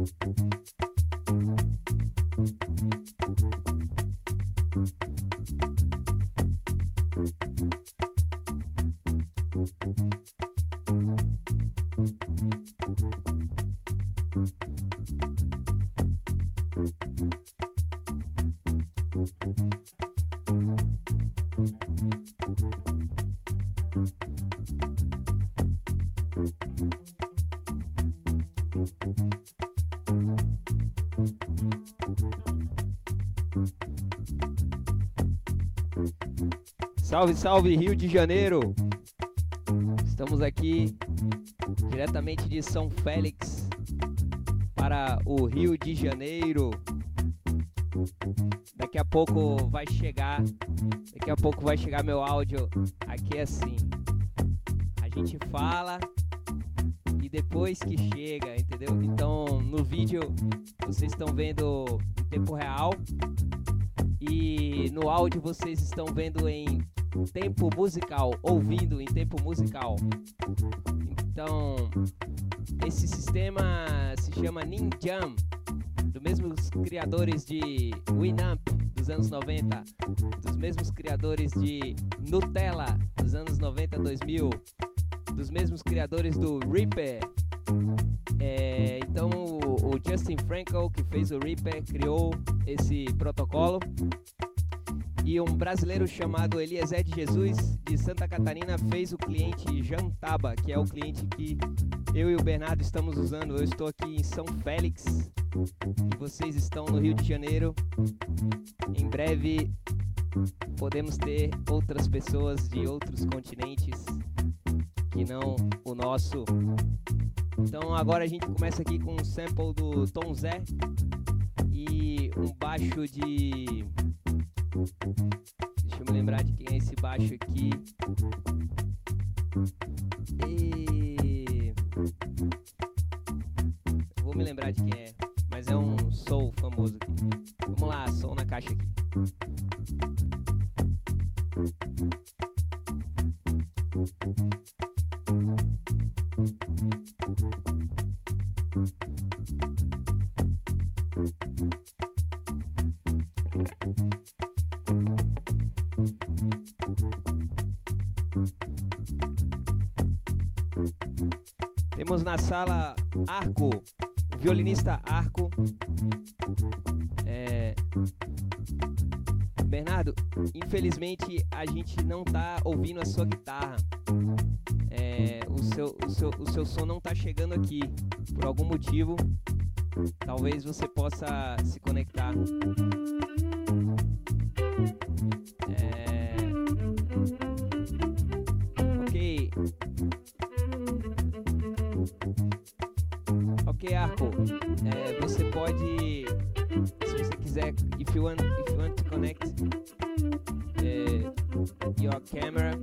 Salve, salve, Rio de Janeiro! Estamos aqui diretamente de São Félix para o Rio de Janeiro. Daqui a pouco vai chegar meu áudio aqui assim. A gente fala e depois que chega, entendeu? Então no vídeo vocês estão vendo em tempo real e no áudio vocês estão vendo em tempo musical, ouvindo em tempo musical. Então, esse sistema se chama Ninjam, dos mesmos criadores de Winamp dos anos 90, dos mesmos criadores de Nutella dos anos 90, 2000, dos mesmos criadores do Reaper. Então, o Justin Frankel, que fez o Reaper, criou esse protocolo. E um brasileiro chamado Eliezer de Jesus, de Santa Catarina, fez o cliente Jantaba, que é o cliente que eu e o Bernardo estamos usando. Eu estou aqui em São Félix e vocês estão no Rio de Janeiro. Em breve podemos ter outras pessoas de outros continentes que não o nosso. Então agora a gente começa aqui com um sample do Tom Zé e um baixo de... Deixa eu me lembrar de quem é esse baixo aqui. Eu vou me lembrar de quem é, mas é um soul famoso aqui. Vamos lá, som na caixa aqui. Temos na sala Arco, o violinista Arco. Bernardo, infelizmente a gente não tá ouvindo a sua guitarra. O seu som não tá chegando aqui por algum motivo. Talvez você possa se conectar. Ok, Arco. Você pode, se você quiser, if you want to connect your camera.